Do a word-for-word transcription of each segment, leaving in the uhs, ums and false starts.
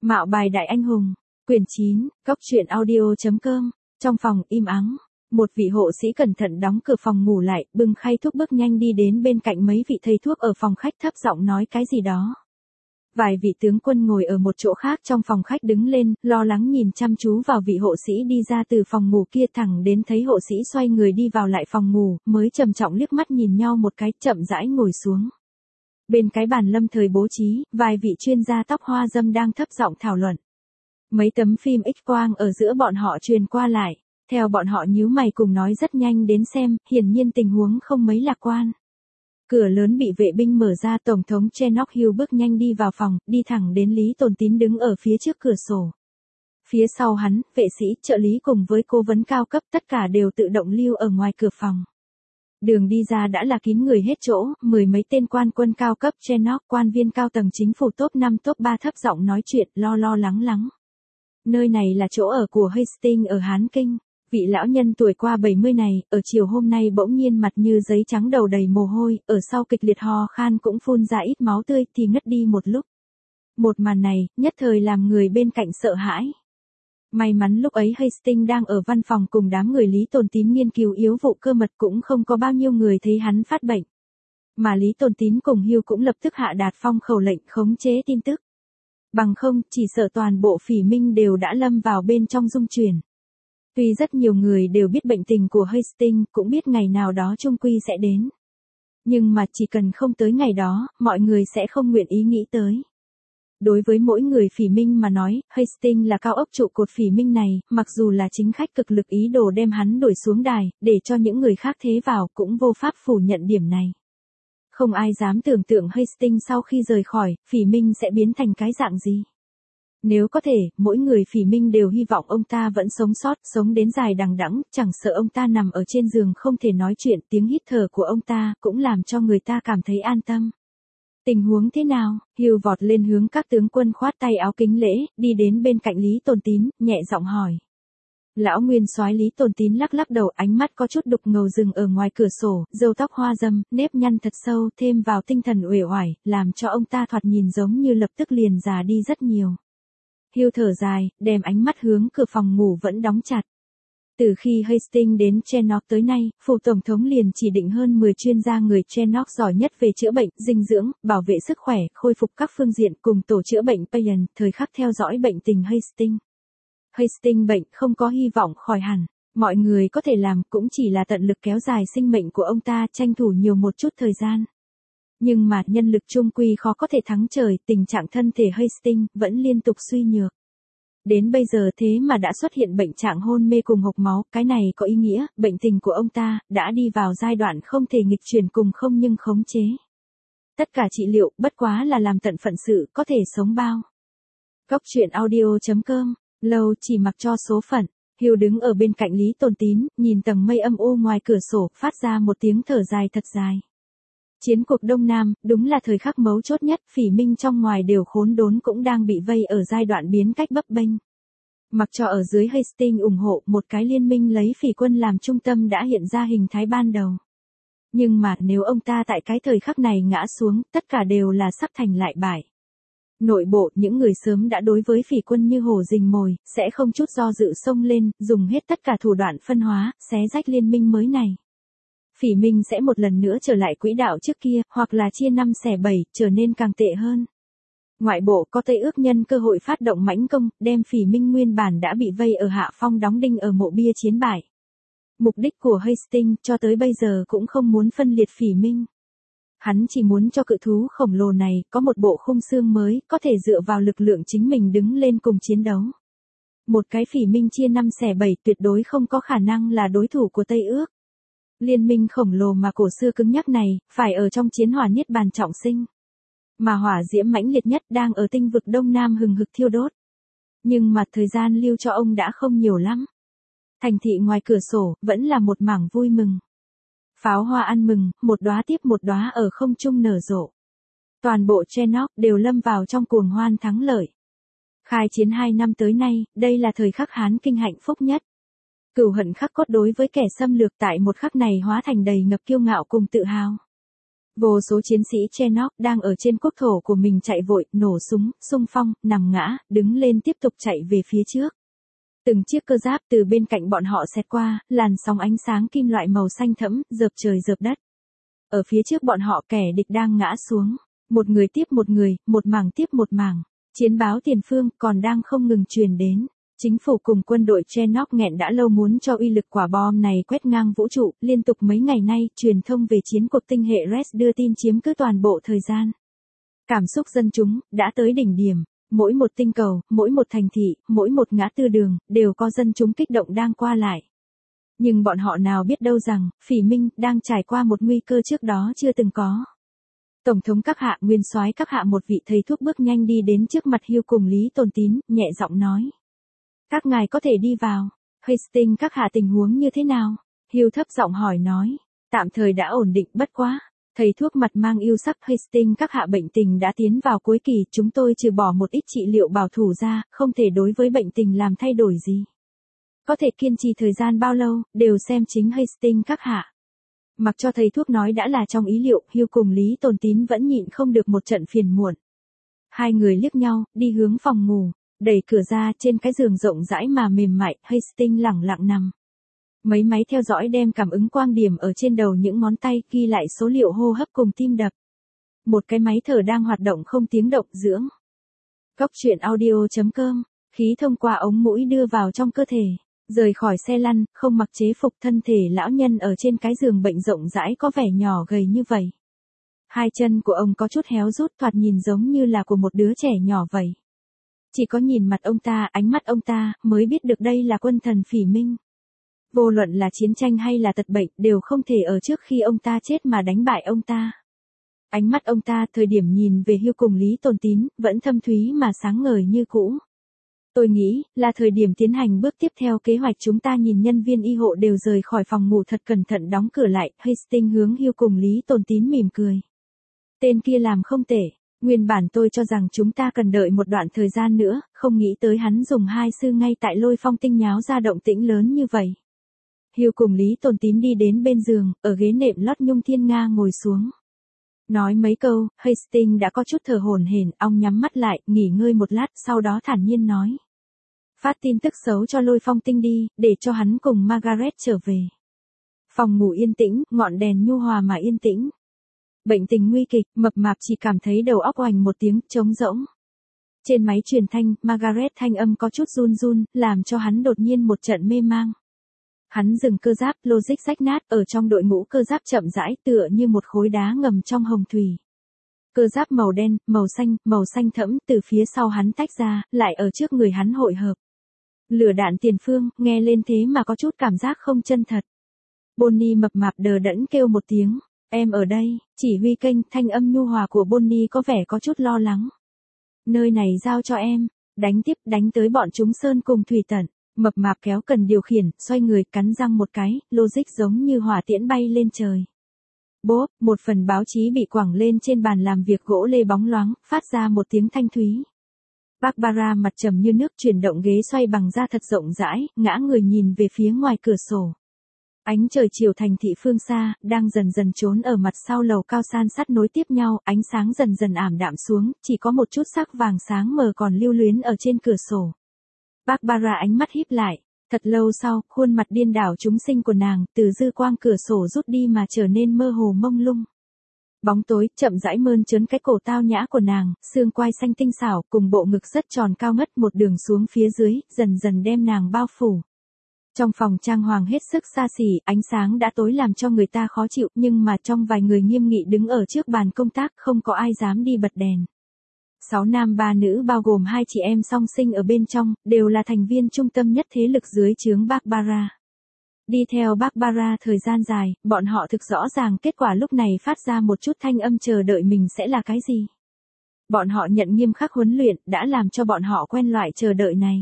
Mạo bài đại anh hùng, quyển chín, góc truyện audio.com, trong phòng im ắng, một vị hộ sĩ cẩn thận đóng cửa phòng ngủ lại, bưng khay thuốc bước nhanh đi đến bên cạnh mấy vị thầy thuốc ở phòng khách thấp giọng nói cái gì đó. Vài vị tướng quân ngồi ở một chỗ khác trong phòng khách đứng lên, lo lắng nhìn chăm chú vào vị hộ sĩ đi ra từ phòng ngủ kia thẳng đến thấy hộ sĩ xoay người đi vào lại phòng ngủ, mới trầm trọng liếc mắt nhìn nhau một cái, chậm rãi ngồi xuống. Bên cái bàn lâm thời bố trí, vài vị chuyên gia tóc hoa dâm đang thấp giọng thảo luận. Mấy tấm phim X-quang ở giữa bọn họ truyền qua lại, theo bọn họ nhíu mày cùng nói rất nhanh đến xem, hiển nhiên tình huống không mấy lạc quan. Cửa lớn bị vệ binh mở ra, Tổng thống Chernobyl bước nhanh đi vào phòng, đi thẳng đến Lý Tồn Tín đứng ở phía trước cửa sổ. Phía sau hắn, vệ sĩ, trợ lý cùng với cố vấn cao cấp tất cả đều tự động lưu ở ngoài cửa phòng. Đường đi ra đã là kín người hết chỗ, mười mấy tên quan quân cao cấp Chernobyl, quan viên cao tầng chính phủ top năm top ba thấp giọng nói chuyện, lo lo lắng lắng. Nơi này là chỗ ở của Hastings ở Hán Kinh. Vị lão nhân tuổi qua bảy mươi này, ở chiều hôm nay bỗng nhiên mặt như giấy trắng, đầu đầy mồ hôi, ở sau kịch liệt ho khan cũng phun ra ít máu tươi thì ngất đi một lúc. Một màn này, nhất thời làm người bên cạnh sợ hãi. May mắn lúc ấy Hastings đang ở văn phòng cùng đám người Lý Tồn Tín nghiên cứu yếu vụ cơ mật, cũng không có bao nhiêu người thấy hắn phát bệnh. Mà Lý Tồn Tín cùng Hugh cũng lập tức hạ đạt phong khẩu lệnh khống chế tin tức. Bằng không, chỉ sợ toàn bộ phỉ minh đều đã lâm vào bên trong dung chuyển. Tuy rất nhiều người đều biết bệnh tình của Hastings, cũng biết ngày nào đó chung quy sẽ đến. Nhưng mà chỉ cần không tới ngày đó, mọi người sẽ không nguyện ý nghĩ tới. Đối với mỗi người phỉ minh mà nói, Hastings là cao ốc trụ cột phỉ minh này, mặc dù là chính khách cực lực ý đồ đem hắn đuổi xuống đài, để cho những người khác thế vào, cũng vô pháp phủ nhận điểm này. Không ai dám tưởng tượng Hastings sau khi rời khỏi, phỉ minh sẽ biến thành cái dạng gì. Nếu có thể, mỗi người phỉ minh đều hy vọng ông ta vẫn sống sót, sống đến dài đằng đẵng, chẳng sợ ông ta nằm ở trên giường không thể nói chuyện, tiếng hít thở của ông ta cũng làm cho người ta cảm thấy an tâm. Tình huống thế nào? Hugh vọt lên hướng các tướng quân khoát tay áo kính lễ, đi đến bên cạnh Lý Tồn Tín, nhẹ giọng hỏi. Lão nguyên soái Lý Tồn Tín lắc lắc đầu, ánh mắt có chút đục ngầu dừng ở ngoài cửa sổ, râu tóc hoa dâm, nếp nhăn thật sâu, thêm vào tinh thần uể oải, làm cho ông ta thoạt nhìn giống như lập tức liền già đi rất nhiều. Hugh thở dài, đem ánh mắt hướng cửa phòng ngủ vẫn đóng chặt. Từ khi Hastings đến Chernobyl tới nay, phủ tổng thống liền chỉ định hơn mười chuyên gia người Chernobyl giỏi nhất về chữa bệnh, dinh dưỡng, bảo vệ sức khỏe, khôi phục các phương diện cùng tổ chữa bệnh Payan, thời khắc theo dõi bệnh tình Hastings. Hastings bệnh không có hy vọng khỏi hẳn, mọi người có thể làm cũng chỉ là tận lực kéo dài sinh mệnh của ông ta, tranh thủ nhiều một chút thời gian. Nhưng mà nhân lực chung quy khó có thể thắng trời, tình trạng thân thể Hastings vẫn liên tục suy nhược. Đến bây giờ thế mà đã xuất hiện bệnh trạng hôn mê cùng hộc máu, cái này có ý nghĩa, bệnh tình của ông ta đã đi vào giai đoạn không thể nghịch chuyển cùng không nhưng khống chế. Tất cả trị liệu bất quá là làm tận phận sự, có thể sống bao. Góc truyện audio.com, lâu chỉ mặc cho số phận. Hugh đứng ở bên cạnh Lý Tồn Tín, nhìn tầng mây âm u ngoài cửa sổ, phát ra một tiếng thở dài thật dài. Chiến cuộc Đông Nam, đúng là thời khắc mấu chốt nhất, phỉ minh trong ngoài đều khốn đốn cũng đang bị vây ở giai đoạn biến cách bấp bênh. Mặc cho ở dưới Hastings ủng hộ, một cái liên minh lấy phỉ quân làm trung tâm đã hiện ra hình thái ban đầu. Nhưng mà nếu ông ta tại cái thời khắc này ngã xuống, tất cả đều là sắp thành lại bại. Nội bộ, những người sớm đã đối với phỉ quân như hổ rình mồi, sẽ không chút do dự xông lên, dùng hết tất cả thủ đoạn phân hóa, xé rách liên minh mới này. Phỉ minh sẽ một lần nữa trở lại quỹ đạo trước kia, hoặc là chia năm xẻ bảy, trở nên càng tệ hơn. Ngoại bộ có Tây ước nhân cơ hội phát động mãnh công, đem phỉ minh nguyên bản đã bị vây ở hạ phong đóng đinh ở mộ bia chiến bại. Mục đích của Hastings cho tới bây giờ cũng không muốn phân liệt phỉ minh. Hắn chỉ muốn cho cự thú khổng lồ này có một bộ khung xương mới, có thể dựa vào lực lượng chính mình đứng lên cùng chiến đấu. Một cái phỉ minh chia năm xẻ bảy tuyệt đối không có khả năng là đối thủ của Tây ước. Liên minh khổng lồ mà cổ xưa cứng nhắc này, phải ở trong chiến hỏa niết bàn trọng sinh. Mà hỏa diễm mãnh liệt nhất đang ở tinh vực Đông Nam hừng hực thiêu đốt. Nhưng mà thời gian lưu cho ông đã không nhiều lắm. Thành thị ngoài cửa sổ, vẫn là một mảng vui mừng. Pháo hoa ăn mừng, một đóa tiếp một đóa ở không trung nở rộ. Toàn bộ Chernobyl đều lâm vào trong cuồng hoan thắng lợi. Khai chiến hai năm tới nay, đây là thời khắc Hán Kinh hạnh phúc nhất. Cửu hận khắc cốt đối với kẻ xâm lược tại một khắc này hóa thành đầy ngập kiêu ngạo cùng tự hào. Vô số chiến sĩ Chernok đang ở trên quốc thổ của mình chạy vội, nổ súng, xung phong, nằm ngã, đứng lên tiếp tục chạy về phía trước. Từng chiếc cơ giáp từ bên cạnh bọn họ xẹt qua, làn sóng ánh sáng kim loại màu xanh thẫm, rợp trời rợp đất. Ở phía trước bọn họ kẻ địch đang ngã xuống. Một người tiếp một người, một mảng tiếp một mảng. Chiến báo tiền phương còn đang không ngừng truyền đến. Chính phủ cùng quân đội Chernok nghẹn đã lâu muốn cho uy lực quả bom này quét ngang vũ trụ. Liên tục mấy ngày nay, truyền thông về chiến cuộc tinh hệ Res đưa tin chiếm cứ toàn bộ thời gian. Cảm xúc dân chúng đã tới đỉnh điểm. Mỗi một tinh cầu, mỗi một thành thị, mỗi một ngã tư đường, đều có dân chúng kích động đang qua lại. Nhưng bọn họ nào biết đâu rằng, Phỉ Minh đang trải qua một nguy cơ trước đó chưa từng có. Tổng thống các hạ, nguyên soái các hạ, một vị thầy thuốc bước nhanh đi đến trước mặt Hugh cùng Lý Tồn Tín, nhẹ giọng nói. Các ngài có thể đi vào. Hastings các hạ, tình huống như thế nào? Hugh thấp giọng hỏi nói. Tạm thời đã ổn định, bất quá. Thầy thuốc mặt mang yêu sắc. Hastings các hạ, bệnh tình đã tiến vào cuối kỳ, chúng tôi trừ bỏ một ít trị liệu bảo thủ ra, không thể đối với bệnh tình làm thay đổi gì. Có thể kiên trì thời gian bao lâu, đều xem chính Hastings các hạ. Mặc cho thầy thuốc nói đã là trong ý liệu, Hugh cùng Lý Tồn Tín vẫn nhịn không được một trận phiền muộn. Hai người liếc nhau, đi hướng phòng ngủ, đẩy cửa ra, trên cái giường rộng rãi mà mềm mại, Hastings lẳng lặng nằm. Mấy máy theo dõi đem cảm ứng quang điểm ở trên đầu những ngón tay, ghi lại số liệu hô hấp cùng tim đập. Một cái máy thở đang hoạt động không tiếng động, dưỡng. Góc truyện audio chấm com, khí thông qua ống mũi đưa vào trong cơ thể. Rời khỏi xe lăn, không mặc chế phục, thân thể lão nhân ở trên cái giường bệnh rộng rãi có vẻ nhỏ gầy như vậy. Hai chân của ông có chút héo rút, thoạt nhìn giống như là của một đứa trẻ nhỏ vậy. Chỉ có nhìn mặt ông ta, ánh mắt ông ta, mới biết được đây là quân thần Phỉ Minh. Vô luận là chiến tranh hay là tật bệnh, đều không thể ở trước khi ông ta chết mà đánh bại ông ta. Ánh mắt ông ta, thời điểm nhìn về Hugh cùng Lý Tồn Tín, vẫn thâm thúy mà sáng ngời như cũ. Tôi nghĩ, là thời điểm tiến hành bước tiếp theo kế hoạch. Chúng ta nhìn nhân viên y hộ đều rời khỏi phòng ngủ thật cẩn thận, đóng cửa lại. Hastings hướng Hugh cùng Lý Tồn Tín mỉm cười. Tên kia làm không tệ. Nguyên bản tôi cho rằng chúng ta cần đợi một đoạn thời gian nữa, không nghĩ tới hắn dùng hai sư ngay tại Lôi Phong Tinh nháo ra động tĩnh lớn như vậy. Hugh cùng Lý Tồn Tín đi đến bên giường, ở ghế nệm lót nhung thiên nga ngồi xuống. Nói mấy câu, Hastings đã có chút thở hổn hển, ông nhắm mắt lại, nghỉ ngơi một lát, sau đó thản nhiên nói. Phát tin tức xấu cho Lôi Phong Tinh đi, để cho hắn cùng Margaret trở về. Phòng ngủ yên tĩnh, ngọn đèn nhu hòa mà yên tĩnh. Bệnh tình nguy kịch, mập mạp chỉ cảm thấy đầu óc oành một tiếng, trống rỗng. Trên máy truyền thanh, Margaret thanh âm có chút run run, làm cho hắn đột nhiên một trận mê mang. Hắn dừng cơ giáp, logic rách nát, ở trong đội ngũ cơ giáp chậm rãi, tựa như một khối đá ngầm trong hồng thủy. Cơ giáp màu đen, màu xanh, màu xanh thẫm, từ phía sau hắn tách ra, lại ở trước người hắn hội hợp. Lửa đạn tiền phương, nghe lên thế mà có chút cảm giác không chân thật. Bonnie mập mạp đờ đẫn kêu một tiếng, em ở đây, chỉ huy kênh, thanh âm nhu hòa của Bonnie có vẻ có chút lo lắng. Nơi này giao cho em, đánh tiếp, đánh tới bọn chúng sơn cùng thủy tận. Mập mạp kéo cần điều khiển, xoay người, cắn răng một cái, logic giống như hỏa tiễn bay lên trời. Bốp, một phần báo chí bị quẳng lên trên bàn làm việc gỗ lê bóng loáng, phát ra một tiếng thanh thúy. Barbara mặt trầm như nước, chuyển động ghế xoay bằng da thật rộng rãi, ngã người nhìn về phía ngoài cửa sổ. Ánh trời chiều thành thị phương xa, đang dần dần trốn ở mặt sau lầu cao san sát nối tiếp nhau, ánh sáng dần dần ảm đạm xuống, chỉ có một chút sắc vàng sáng mờ còn lưu luyến ở trên cửa sổ. Barbara ánh mắt híp lại, thật lâu sau, khuôn mặt điên đảo chúng sinh của nàng, từ dư quang cửa sổ rút đi mà trở nên mơ hồ mông lung. Bóng tối, chậm rãi mơn trớn cái cổ tao nhã của nàng, xương quai xanh tinh xảo, cùng bộ ngực rất tròn cao ngất một đường xuống phía dưới, dần dần đem nàng bao phủ. Trong phòng trang hoàng hết sức xa xỉ, ánh sáng đã tối làm cho người ta khó chịu, nhưng mà trong vài người nghiêm nghị đứng ở trước bàn công tác, không có ai dám đi bật đèn. Sáu nam ba nữ bao gồm hai chị em song sinh ở bên trong, đều là thành viên trung tâm nhất thế lực dưới trướng Barbara. Đi theo Barbara thời gian dài, bọn họ thực rõ ràng kết quả lúc này phát ra một chút thanh âm chờ đợi mình sẽ là cái gì. Bọn họ nhận nghiêm khắc huấn luyện, đã làm cho bọn họ quen loại chờ đợi này.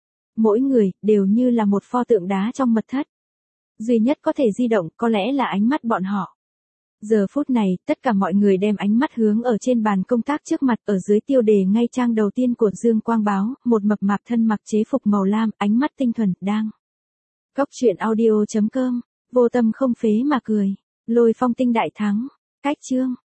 Mỗi người, đều như là một pho tượng đá trong mật thất. Duy nhất có thể di động, có lẽ là ánh mắt bọn họ. Giờ phút này, tất cả mọi người đem ánh mắt hướng ở trên bàn công tác trước mặt, ở dưới tiêu đề ngay trang đầu tiên của Dương Quang Báo, một mập mạp thân mặc chế phục màu lam, ánh mắt tinh thuần, đang. Góc truyện audio chấm com, vô tâm không phế mà cười. Lôi Phong Tinh đại thắng. Cách chương